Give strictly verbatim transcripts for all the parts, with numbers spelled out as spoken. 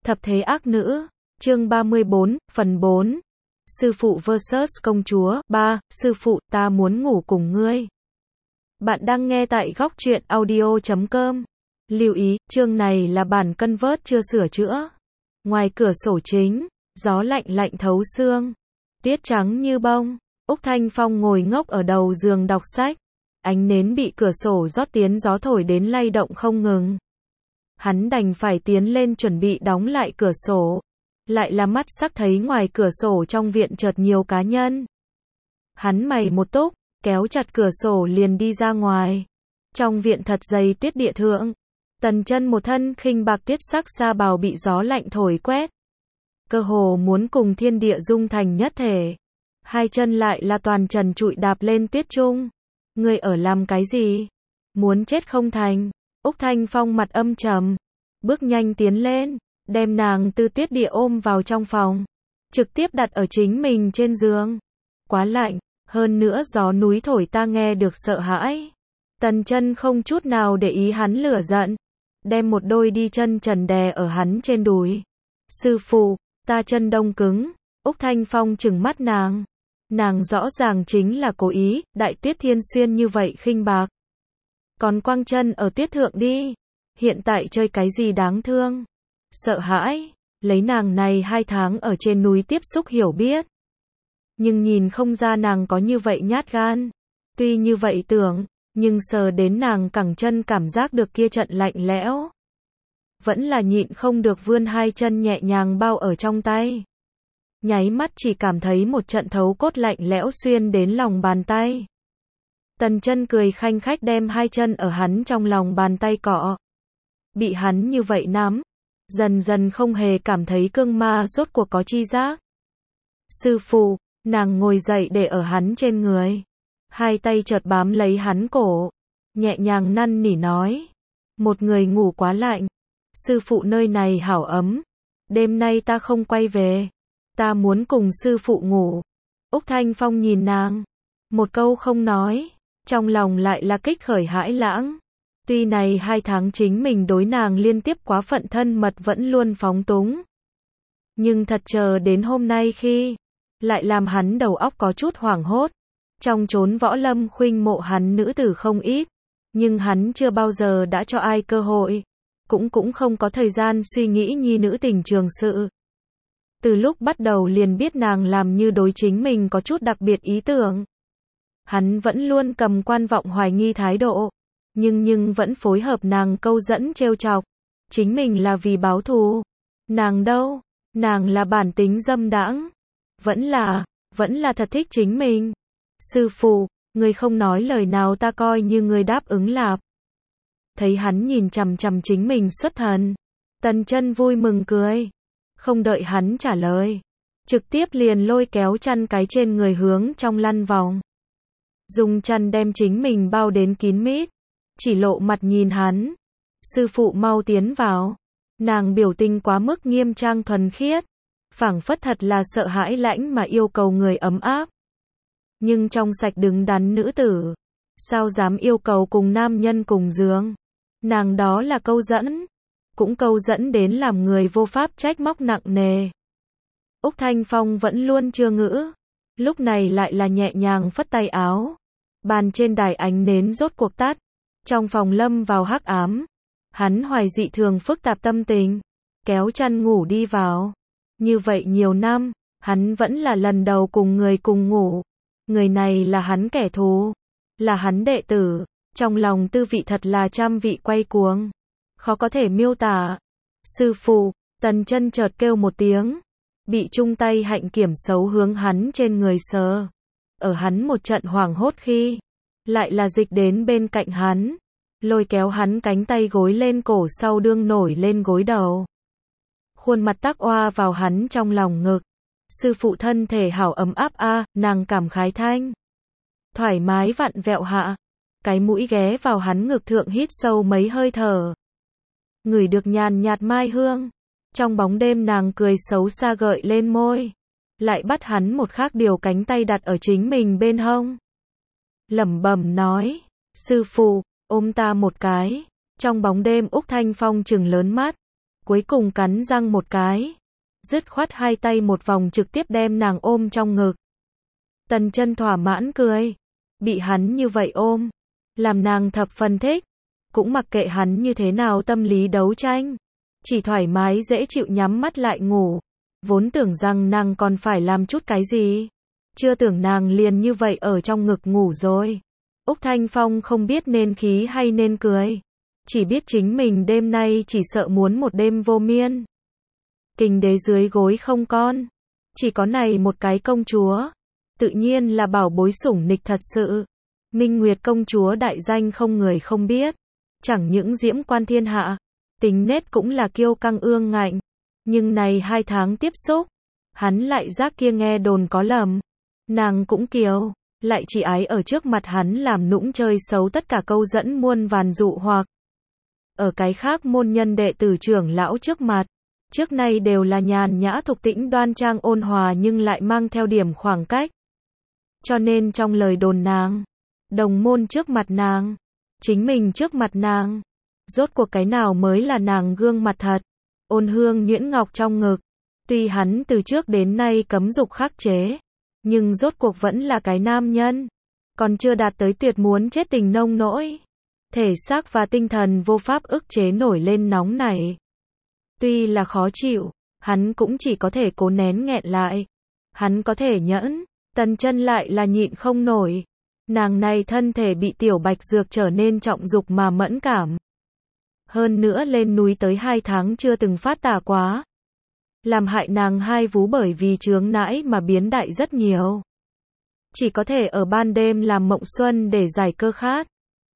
Thập thế ác nữ, chương ba mươi bốn, phần bốn. Sư phụ versus công chúa, ba, sư phụ, ta muốn ngủ cùng ngươi. Bạn đang nghe tại góc truyện audio chấm com. Lưu ý, chương này là bản convert chưa sửa chữa. Ngoài cửa sổ chính, gió lạnh lạnh thấu xương. Tiết trắng như bông. Úc Thanh Phong ngồi ngốc ở đầu giường đọc sách. Ánh nến bị cửa sổ rót tiến gió thổi đến lay động không ngừng. Hắn đành phải tiến lên chuẩn bị đóng lại cửa sổ. Lại là mắt sắc thấy ngoài cửa sổ trong viện chợt nhiều cá nhân. Hắn mày một túc, kéo chặt cửa sổ liền đi ra ngoài. Trong viện thật dày tuyết địa thượng. Tần Chân một thân khinh bạc tiết sắc sa bào bị gió lạnh thổi quét. Cơ hồ muốn cùng thiên địa dung thành nhất thể. Hai chân lại là toàn trần trụi đạp lên tuyết trung. Ngươi ở làm cái gì? Muốn chết không thành? Úc Thanh Phong mặt âm trầm, bước nhanh tiến lên, đem nàng từ tuyết địa ôm vào trong phòng, trực tiếp đặt ở chính mình trên giường. Quá lạnh, hơn nữa gió núi thổi ta nghe được sợ hãi. Tần Chân không chút nào để ý hắn lửa giận, đem một đôi đi chân trần đè ở hắn trên đùi. Sư phụ, ta chân đông cứng. Úc Thanh Phong trừng mắt nàng. Nàng rõ ràng chính là cố ý, đại tuyết thiên xuyên như vậy khinh bạc. Còn quăng chân ở tuyết thượng đi. Hiện tại chơi cái gì đáng thương. Sợ hãi. Lấy nàng này hai tháng ở trên núi tiếp xúc hiểu biết. Nhưng nhìn không ra nàng có như vậy nhát gan. Tuy như vậy tưởng, nhưng sờ đến nàng cẳng chân cảm giác được kia trận lạnh lẽo. Vẫn là nhịn không được vươn hai chân nhẹ nhàng bao ở trong tay. Nháy mắt chỉ cảm thấy một trận thấu cốt lạnh lẽo xuyên đến lòng bàn tay. Tần Chân cười khanh khách đem hai chân ở hắn trong lòng bàn tay cọ. Bị hắn như vậy nắm, dần dần không hề cảm thấy cương ma rốt cuộc có chi giác. Sư phụ, nàng ngồi dậy để ở hắn trên người. Hai tay chợt bám lấy hắn cổ, nhẹ nhàng năn nỉ nói. Một người ngủ quá lạnh. Sư phụ nơi này hảo ấm. Đêm nay ta không quay về. Ta muốn cùng sư phụ ngủ. Úc Thanh Phong nhìn nàng. Một câu không nói. Trong lòng lại là kích khởi hãi lãng. Tuy này hai tháng chính mình đối nàng liên tiếp quá phận thân mật vẫn luôn phóng túng. Nhưng thật chờ đến hôm nay khi, lại làm hắn đầu óc có chút hoảng hốt. Trong chốn võ lâm khuynh mộ hắn nữ tử không ít. Nhưng hắn chưa bao giờ đã cho ai cơ hội. Cũng cũng không có thời gian suy nghĩ nhi nữ tình trường sự. Từ lúc bắt đầu liền biết nàng làm như đối chính mình có chút đặc biệt ý tưởng. Hắn vẫn luôn cầm quan vọng hoài nghi thái độ, nhưng nhưng vẫn phối hợp nàng câu dẫn trêu chọc. Chính mình là vì báo thù. Nàng đâu? Nàng là bản tính dâm đãng. Vẫn là, vẫn là thật thích chính mình. Sư phụ, người không nói lời nào ta coi như người đáp ứng lạp. Thấy hắn nhìn chằm chằm chính mình xuất thần. Tần Chân vui mừng cười. Không đợi hắn trả lời. Trực tiếp liền lôi kéo chăn cái trên người hướng trong lăn vòng. Dùng chăn đem chính mình bao đến kín mít. Chỉ lộ mặt nhìn hắn. Sư phụ mau tiến vào. Nàng biểu tình quá mức nghiêm trang thuần khiết. Phảng phất thật là sợ hãi lãnh mà yêu cầu người ấm áp. Nhưng trong sạch đứng đắn nữ tử. Sao dám yêu cầu cùng nam nhân cùng giường. Nàng đó là câu dẫn. Cũng câu dẫn đến làm người vô pháp trách móc nặng nề. Úc Thanh Phong vẫn luôn chưa ngữ. Lúc này lại là nhẹ nhàng phất tay áo. Bàn trên đài ánh nến rốt cuộc tắt. Trong phòng lâm vào hắc ám. Hắn hoài dị thường phức tạp tâm tình. Kéo chăn ngủ đi vào. Như vậy nhiều năm, hắn vẫn là lần đầu cùng người cùng ngủ. Người này là hắn kẻ thù. Là hắn đệ tử. Trong lòng tư vị thật là trăm vị quay cuồng. Khó có thể miêu tả. Sư phụ, Tần Chân chợt kêu một tiếng. Bị chung tay hạnh kiểm xấu hướng hắn trên người sờ. Ở hắn một trận hoảng hốt khi. Lại là dịch đến bên cạnh hắn. Lôi kéo hắn cánh tay gối lên cổ sau đương nổi lên gối đầu. Khuôn mặt tắc oa vào hắn trong lòng ngực. Sư phụ thân thể hảo ấm áp a, nàng cảm khái thanh. Thoải mái vặn vẹo hạ. Cái mũi ghé vào hắn ngực thượng hít sâu mấy hơi thở. Ngửi được nhàn nhạt mai hương. Trong bóng đêm nàng cười xấu xa gợi lên môi. Lại bắt hắn một khác điều cánh tay đặt ở chính mình bên hông. Lẩm bẩm nói. Sư phụ, ôm ta một cái. Trong bóng đêm Úc Thanh Phong trừng lớn mắt. cuối cùng cắn răng một cái, dứt khoát hai tay một vòng trực tiếp đem nàng ôm trong ngực. Tần Chân thỏa mãn cười, bị hắn như vậy ôm, làm nàng thập phần thích, cũng mặc kệ hắn như thế nào tâm lý đấu tranh, chỉ thoải mái dễ chịu nhắm mắt lại ngủ, vốn tưởng rằng nàng còn phải làm chút cái gì, chưa tưởng nàng liền như vậy ở trong ngực ngủ rồi. Úc Thanh Phong không biết nên khí hay nên cười, chỉ biết chính mình đêm nay chỉ sợ muốn một đêm vô miên. Kình đế dưới gối không con, chỉ có này một cái công chúa, tự nhiên là bảo bối sủng nịch thật sự. Minh Nguyệt công chúa đại danh không người không biết, chẳng những diễm quan thiên hạ, tính nết cũng là kiêu căng ương ngạnh, nhưng này hai tháng tiếp xúc, hắn lại giác kia nghe đồn có lầm, nàng cũng kiều, lại chỉ ái ở trước mặt hắn làm nũng chơi xấu tất cả câu dẫn muôn vàn dụ hoặc. Ở cái khác môn nhân đệ tử trưởng lão trước mặt, trước nay đều là nhàn nhã thục tĩnh đoan trang ôn hòa nhưng lại mang theo điểm khoảng cách. Cho nên trong lời đồn nàng, đồng môn trước mặt nàng, chính mình trước mặt nàng, rốt cuộc cái nào mới là nàng gương mặt thật. Ôn Hương nhuyễn ngọc trong ngực, tuy hắn từ trước đến nay cấm dục khắc chế, nhưng rốt cuộc vẫn là cái nam nhân, còn chưa đạt tới tuyệt muốn chết tình nông nỗi. Thể xác và tinh thần vô pháp ức chế nổi lên nóng nảy. Tuy là khó chịu, hắn cũng chỉ có thể cố nén nghẹn lại. Hắn có thể nhẫn, Tần Chân lại là nhịn không nổi. Nàng này thân thể bị tiểu bạch dược trở nên trọng dục mà mẫn cảm. Hơn nữa lên núi tới hai tháng chưa từng phát tả quá. Làm hại nàng hai vú bởi vì chướng nãi mà biến đại rất nhiều. Chỉ có thể ở ban đêm làm mộng xuân để giải cơ khát.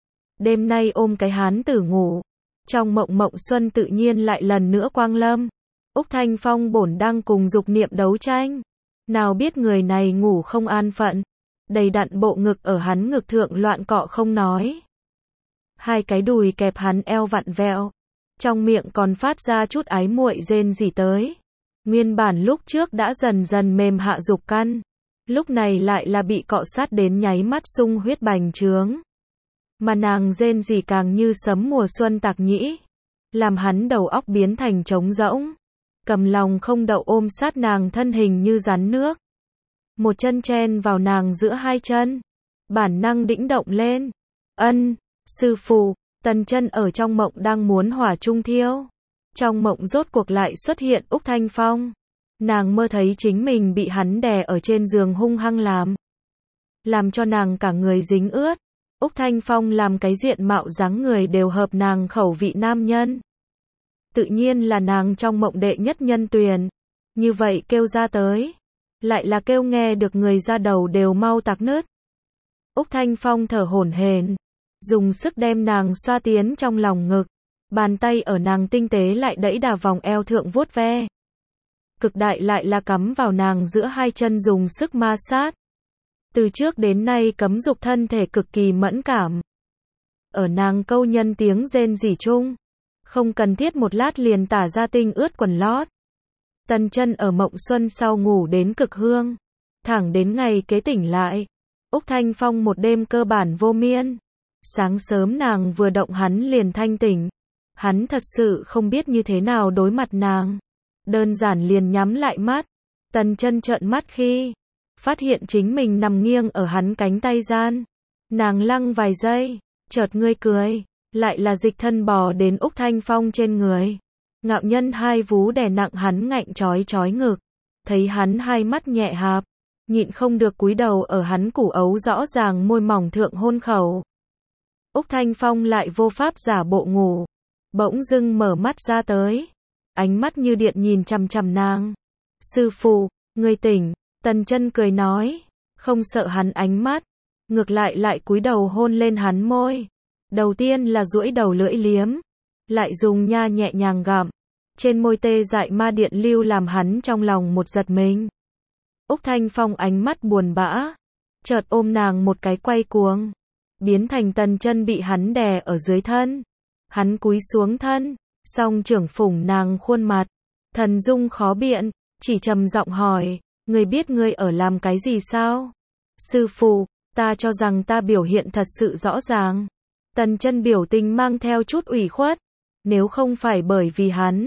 Đêm nay ôm cái hán tử ngủ, trong mộng mộng xuân tự nhiên lại lần nữa quang lâm. Úc Thanh Phong bổn đang cùng dục niệm đấu tranh, nào biết người này ngủ không an phận, đầy đặn bộ ngực ở hắn ngực thượng loạn cọ không nói. Hai cái đùi kẹp hắn eo vặn vẹo, trong miệng còn phát ra chút ái muội rên rỉ tới. Nguyên bản lúc trước đã dần dần mềm hạ dục căn, lúc này lại là bị cọ sát đến nháy mắt sung huyết bành trướng. Mà nàng rên rỉ càng như sấm mùa xuân tạc nhĩ, làm hắn đầu óc biến thành trống rỗng, cầm lòng không đậu ôm sát nàng thân hình như rắn nước. Một chân chen vào nàng giữa hai chân, bản năng đĩnh động lên. Ân, sư phụ, Tần Chân ở trong mộng đang muốn hỏa trung thiêu. Trong mộng rốt cuộc lại xuất hiện Úc Thanh Phong. Nàng mơ thấy chính mình bị hắn đè ở trên giường hung hăng làm. Làm cho nàng cả người dính ướt. Úc Thanh Phong làm cái diện mạo dáng người đều hợp nàng khẩu vị nam nhân. Tự nhiên là nàng trong mộng đệ nhất nhân tuyển. Như vậy kêu ra tới, lại là kêu nghe được người ra đầu đều mau tạc nứt. Úc Thanh Phong thở hổn hển, dùng sức đem nàng xoa tiến trong lòng ngực, bàn tay ở nàng tinh tế lại đẫy đà vòng eo thượng vuốt ve. Cực đại lại là cắm vào nàng giữa hai chân dùng sức ma sát. Từ trước đến nay cấm dục thân thể cực kỳ mẫn cảm. Ở nàng câu nhân tiếng rên rỉ chung, không cần thiết một lát liền tả ra tinh ướt quần lót. Tần Chân ở mộng xuân sau ngủ đến cực hương, thẳng đến ngày kế tỉnh lại. Úc Thanh Phong một đêm cơ bản vô miên. Sáng sớm nàng vừa động hắn liền thanh tỉnh. Hắn thật sự không biết như thế nào đối mặt nàng. Đơn giản liền nhắm lại mắt. Tần Chân trợn mắt khi phát hiện chính mình nằm nghiêng ở hắn cánh tay gian. Nàng lăng vài giây, chợt ngươi cười, lại là dịch thân bò đến Úc Thanh Phong trên người. Ngạo nhân hai vú đè nặng hắn ngạnh chói chói ngực, thấy hắn hai mắt nhẹ hạp, nhịn không được cúi đầu ở hắn củ ấu rõ ràng môi mỏng thượng hôn khẩu. Úc Thanh Phong lại vô pháp giả bộ ngủ, bỗng dưng mở mắt ra tới, ánh mắt như điện nhìn chằm chằm nàng. Sư phụ, ngươi tỉnh. Tần Chân cười nói, không sợ hắn ánh mắt, ngược lại lại cúi đầu hôn lên hắn môi. Đầu tiên là duỗi đầu lưỡi liếm, lại dùng nha nhẹ nhàng gặm, trên môi tê dại ma điện lưu làm hắn trong lòng một giật mình. Úc Thanh Phong ánh mắt buồn bã, chợt ôm nàng một cái quay cuồng, biến thành Tần Chân bị hắn đè ở dưới thân. Hắn cúi xuống thân, song trưởng phủng nàng khuôn mặt, thần dung khó biện, chỉ trầm giọng hỏi, ngươi biết ngươi ở làm cái gì sao? Sư phụ, ta cho rằng ta biểu hiện thật sự rõ ràng. Tần Chân biểu tình mang theo chút ủy khuất, nếu không phải bởi vì hắn,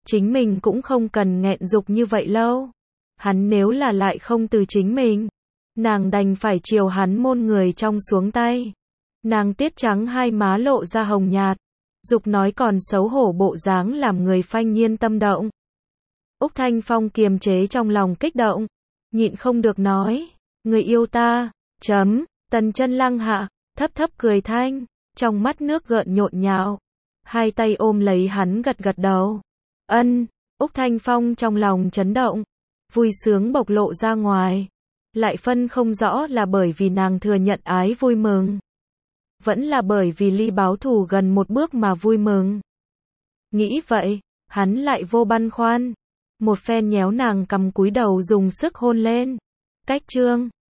chính mình cũng không cần nghẹn dục như vậy lâu. Hắn nếu là lại không từ chính mình, nàng đành phải chiều hắn môn người trong xuống tay. Nàng tiết trắng hai má lộ ra hồng nhạt, dục nói còn xấu hổ bộ dáng làm người phanh nhiên tâm động. Úc Thanh Phong kiềm chế trong lòng kích động, nhịn không được nói, người yêu ta, chấm, Tần Chân Lăng hạ, thấp thấp cười thanh, trong mắt nước gợn nhộn nhạo, hai tay ôm lấy hắn gật gật đầu. Ân, Úc Thanh Phong trong lòng chấn động, vui sướng bộc lộ ra ngoài, lại phân không rõ là bởi vì nàng thừa nhận ái vui mừng, vẫn là bởi vì ly báo thù gần một bước mà vui mừng. Nghĩ vậy, hắn lại vô băn khoăn, một phen nhéo nàng cầm cúi đầu dùng sức hôn lên. Cách chương